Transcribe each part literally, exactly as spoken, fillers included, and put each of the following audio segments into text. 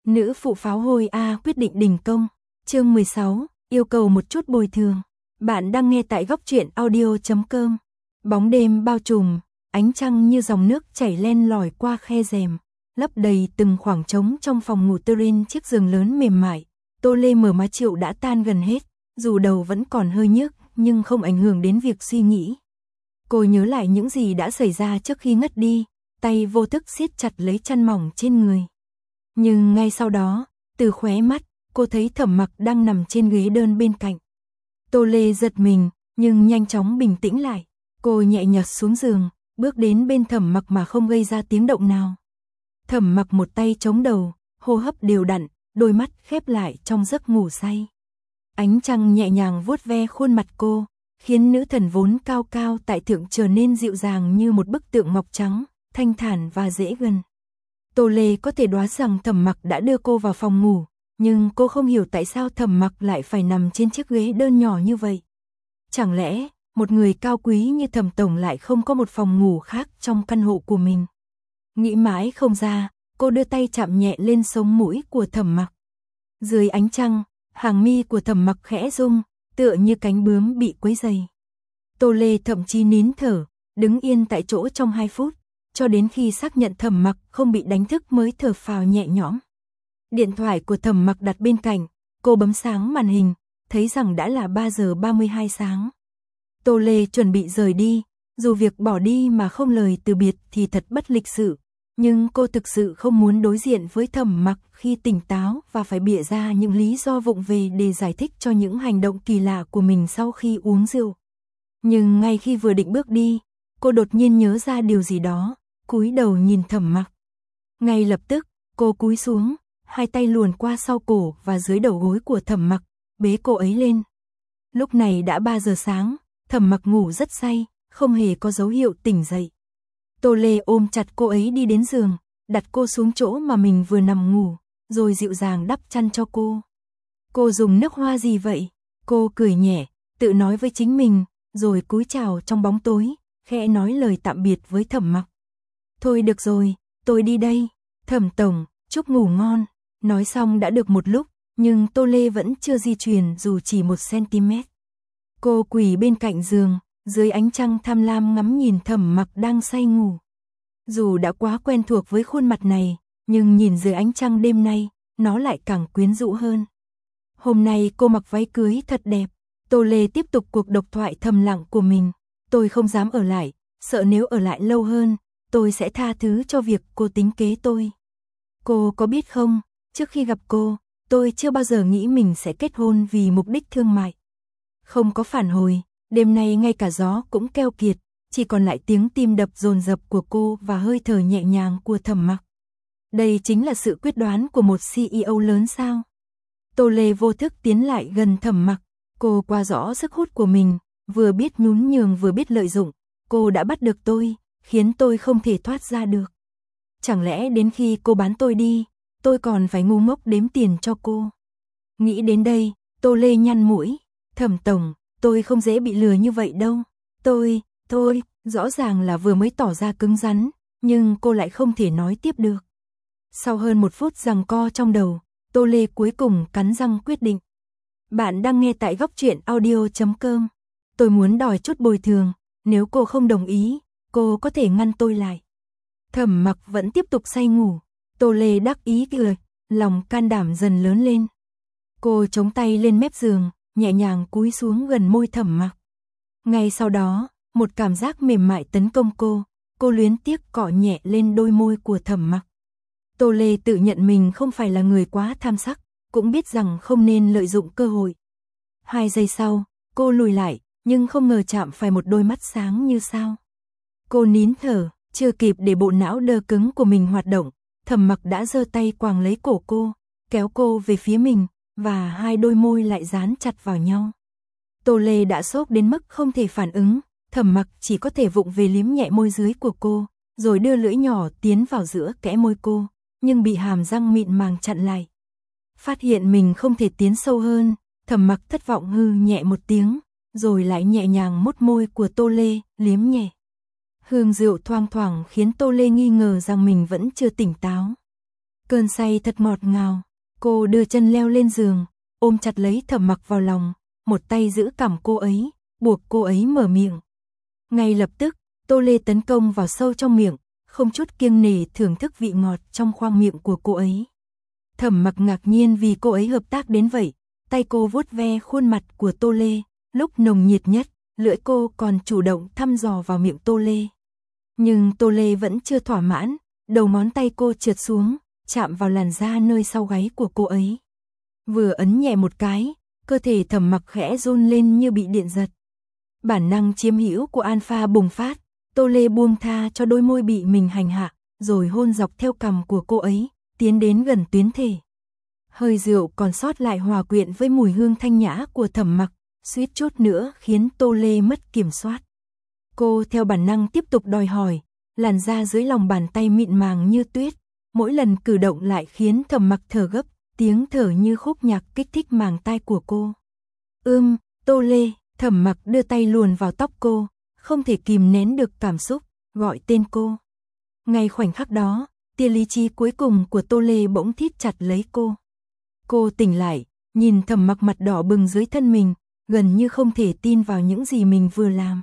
Nữ phụ pháo hôi A quyết định đình công. Chương mười sáu, yêu cầu một chút bồi thường. Bạn đang nghe tại góc truyện audio chấm com. Bóng đêm bao trùm, ánh trăng như dòng nước chảy len lỏi qua khe rèm, lấp đầy từng khoảng trống trong phòng ngủ trên chiếc giường lớn mềm mại. Tô Lê mở má chịu đã tan gần hết, dù đầu vẫn còn hơi nhức, nhưng không ảnh hưởng đến việc suy nghĩ. Cô nhớ lại những gì đã xảy ra trước khi ngất đi, tay vô thức siết chặt lấy chăn mỏng trên người. Nhưng ngay sau đó, từ khóe mắt, cô thấy Thẩm Mặc đang nằm trên ghế đơn bên cạnh. Tô Lê giật mình, nhưng nhanh chóng bình tĩnh lại. Cô nhẹ nhật xuống giường, bước đến bên Thẩm Mặc mà không gây ra tiếng động nào. Thẩm Mặc một tay chống đầu, hô hấp đều đặn, đôi mắt khép lại trong giấc ngủ say. Ánh trăng nhẹ nhàng vuốt ve khuôn mặt cô, khiến nữ thần vốn cao cao tại thượng trở nên dịu dàng như một bức tượng ngọc trắng, thanh thản và dễ gần. Tô Lê có thể đoán rằng Thẩm Mặc đã đưa cô vào phòng ngủ, nhưng cô không hiểu tại sao Thẩm Mặc lại phải nằm trên chiếc ghế đơn nhỏ như vậy. Chẳng lẽ, một người cao quý như Thẩm Tổng lại không có một phòng ngủ khác trong căn hộ của mình? Nghĩ mãi không ra, cô đưa tay chạm nhẹ lên sống mũi của Thẩm Mặc. Dưới ánh trăng, hàng mi của Thẩm Mặc khẽ rung, tựa như cánh bướm bị quấy dày. Tô Lê thậm chí nín thở, đứng yên tại chỗ trong hai phút, cho đến khi xác nhận Thẩm Mặc không bị đánh thức mới thở phào nhẹ nhõm. Điện thoại của Thẩm Mặc đặt bên cạnh, cô bấm sáng màn hình, thấy rằng đã là ba giờ ba mươi hai sáng. Tô Lê chuẩn bị rời đi, dù việc bỏ đi mà không lời từ biệt thì thật bất lịch sự, nhưng cô thực sự không muốn đối diện với Thẩm Mặc khi tỉnh táo và phải bịa ra những lý do vụng về để giải thích cho những hành động kỳ lạ của mình sau khi uống rượu. Nhưng ngay khi vừa định bước đi, cô đột nhiên nhớ ra điều gì đó, cúi đầu nhìn Thẩm Mặc. Ngay lập tức, cô cúi xuống, hai tay luồn qua sau cổ và dưới đầu gối của Thẩm Mặc, bế cô ấy lên. Lúc này đã ba giờ sáng, Thẩm Mặc ngủ rất say, không hề có dấu hiệu tỉnh dậy. Tô Lê ôm chặt cô ấy đi đến giường, đặt cô xuống chỗ mà mình vừa nằm ngủ, rồi dịu dàng đắp chăn cho cô. Cô dùng nước hoa gì vậy? Cô cười nhẹ, tự nói với chính mình, rồi cúi chào trong bóng tối, khẽ nói lời tạm biệt với Thẩm Mặc. Thôi được rồi, tôi đi đây. Thẩm Tổng, chúc ngủ ngon. Nói xong đã được một lúc, nhưng Tô Lê vẫn chưa di chuyển dù chỉ một cm. Cô quỳ bên cạnh giường, dưới ánh trăng tham lam ngắm nhìn Thẩm Mặc đang say ngủ. Dù đã quá quen thuộc với khuôn mặt này, nhưng nhìn dưới ánh trăng đêm nay, nó lại càng quyến rũ hơn. Hôm nay cô mặc váy cưới thật đẹp. Tô Lê tiếp tục cuộc độc thoại thầm lặng của mình. Tôi không dám ở lại, sợ nếu ở lại lâu hơn, tôi sẽ tha thứ cho việc cô tính kế tôi. Cô có biết không, trước khi gặp cô, tôi chưa bao giờ nghĩ mình sẽ kết hôn vì mục đích thương mại. Không có phản hồi, đêm nay ngay cả gió cũng keo kiệt, chỉ còn lại tiếng tim đập dồn dập của cô và hơi thở nhẹ nhàng của Thẩm Mặc. Đây chính là sự quyết đoán của một xê e ô lớn sao? Tô Lê vô thức tiến lại gần Thẩm Mặc, cô qua rõ sức hút của mình, vừa biết nhún nhường vừa biết lợi dụng, cô đã bắt được tôi, khiến tôi không thể thoát ra được. Chẳng lẽ đến khi cô bán tôi đi, tôi còn phải ngu ngốc đếm tiền cho cô? Nghĩ đến đây, Tô Lê nhăn mũi, Thẩm Tổng, tôi không dễ bị lừa như vậy đâu. Tôi, tôi, rõ ràng là vừa mới tỏ ra cứng rắn, nhưng cô lại không thể nói tiếp được. Sau hơn một phút giằng co trong đầu, Tô Lê cuối cùng cắn răng quyết định. Bạn đang nghe tại góc truyện audio chấm com. Tôi muốn đòi chút bồi thường, nếu cô không đồng ý, cô có thể ngăn tôi lại. Thẩm Mặc vẫn tiếp tục say ngủ, Tô Lê đắc ý cười, lòng can đảm dần lớn lên. Cô chống tay lên mép giường, nhẹ nhàng cúi xuống gần môi Thẩm Mặc. Ngay sau đó, một cảm giác mềm mại tấn công cô, cô luyến tiếc cọ nhẹ lên đôi môi của Thẩm Mặc. Tô Lê tự nhận mình không phải là người quá tham sắc, cũng biết rằng không nên lợi dụng cơ hội. Hai giây sau, cô lùi lại, nhưng không ngờ chạm phải một đôi mắt sáng như sao. Cô nín thở, chưa kịp để bộ não đơ cứng của mình hoạt động, Thẩm Mặc đã giơ tay quàng lấy cổ cô, kéo cô về phía mình, và hai đôi môi lại dán chặt vào nhau. Tô Lê đã sốc đến mức không thể phản ứng, Thẩm Mặc chỉ có thể vụng về liếm nhẹ môi dưới của cô, rồi đưa lưỡi nhỏ tiến vào giữa kẽ môi cô, nhưng bị hàm răng mịn màng chặn lại. Phát hiện mình không thể tiến sâu hơn, Thẩm Mặc thất vọng hư nhẹ một tiếng, rồi lại nhẹ nhàng mút môi của Tô Lê, liếm nhẹ. Hương rượu thoang thoảng khiến Tô Lê nghi ngờ rằng mình vẫn chưa tỉnh táo. Cơn say thật ngọt ngào. Cô đưa chân leo lên giường, ôm chặt lấy Thẩm Mặc vào lòng, một tay giữ cằm cô ấy, buộc cô ấy mở miệng. Ngay lập tức, Tô Lê tấn công vào sâu trong miệng, không chút kiêng nể thưởng thức vị ngọt trong khoang miệng của cô ấy. Thẩm Mặc ngạc nhiên vì cô ấy hợp tác đến vậy, tay cô vuốt ve khuôn mặt của Tô Lê, lúc nồng nhiệt nhất, lưỡi cô còn chủ động thăm dò vào miệng Tô Lê. Nhưng Tô Lê vẫn chưa thỏa mãn, đầu ngón tay cô trượt xuống, chạm vào làn da nơi sau gáy của cô ấy. Vừa ấn nhẹ một cái, cơ thể Thẩm Mặc khẽ run lên như bị điện giật. Bản năng chiếm hữu của Alpha bùng phát, Tô Lê buông tha cho đôi môi bị mình hành hạ, rồi hôn dọc theo cằm của cô ấy, tiến đến gần tuyến thể. Hơi rượu còn sót lại hòa quyện với mùi hương thanh nhã của Thẩm Mặc, suýt chút nữa khiến Tô Lê mất kiểm soát. Cô theo bản năng tiếp tục đòi hỏi, làn da dưới lòng bàn tay mịn màng như tuyết, mỗi lần cử động lại khiến Thẩm Mặc thở gấp, tiếng thở như khúc nhạc kích thích màng tai của cô. Ưm, Tô Lê, Thẩm Mặc đưa tay luồn vào tóc cô, không thể kìm nén được cảm xúc, gọi tên cô. Ngay khoảnh khắc đó, tia lý trí cuối cùng của Tô Lê bỗng thít chặt lấy cô. Cô tỉnh lại, nhìn Thẩm Mặc mặt đỏ bừng dưới thân mình, gần như không thể tin vào những gì mình vừa làm.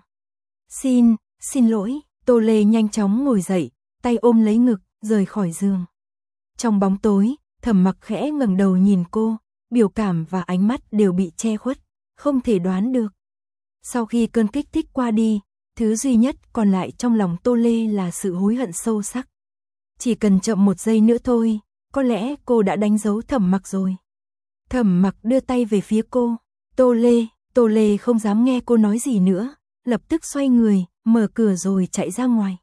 Xin, xin lỗi, Tô Lê nhanh chóng ngồi dậy, tay ôm lấy ngực, rời khỏi giường. Trong bóng tối, Thẩm Mặc khẽ ngẩng đầu nhìn cô, biểu cảm và ánh mắt đều bị che khuất, không thể đoán được. Sau khi cơn kích thích qua đi, thứ duy nhất còn lại trong lòng Tô Lê là sự hối hận sâu sắc. Chỉ cần chậm một giây nữa thôi, có lẽ cô đã đánh dấu Thẩm Mặc rồi. Thẩm Mặc đưa tay về phía cô. Tô Lê, Tô Lê không dám nghe cô nói gì nữa, lập tức xoay người, mở cửa rồi chạy ra ngoài.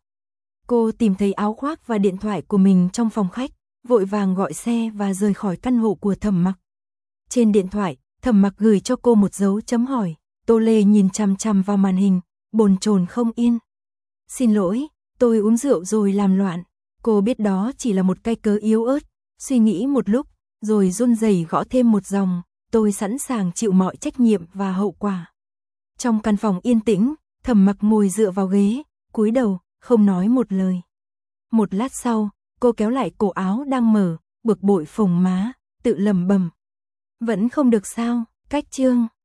Cô tìm thấy áo khoác và điện thoại của mình trong phòng khách, vội vàng gọi xe và rời khỏi căn hộ của Thẩm Mặc. Trên điện thoại, Thẩm Mặc gửi cho cô một dấu chấm hỏi. Tô Lê nhìn chằm chằm vào màn hình, bồn chồn không yên. Xin lỗi, tôi uống rượu rồi làm loạn. Cô biết đó chỉ là một cái cớ yếu ớt, suy nghĩ một lúc, rồi run rẩy gõ thêm một dòng. Tôi sẵn sàng chịu mọi trách nhiệm và hậu quả. Trong căn phòng yên tĩnh, Thẩm Mặc ngồi dựa vào ghế, cúi đầu, không nói một lời. Một lát sau, cô kéo lại cổ áo đang mở, bực bội phồng má, tự lẩm bẩm. Vẫn không được sao, cách chương.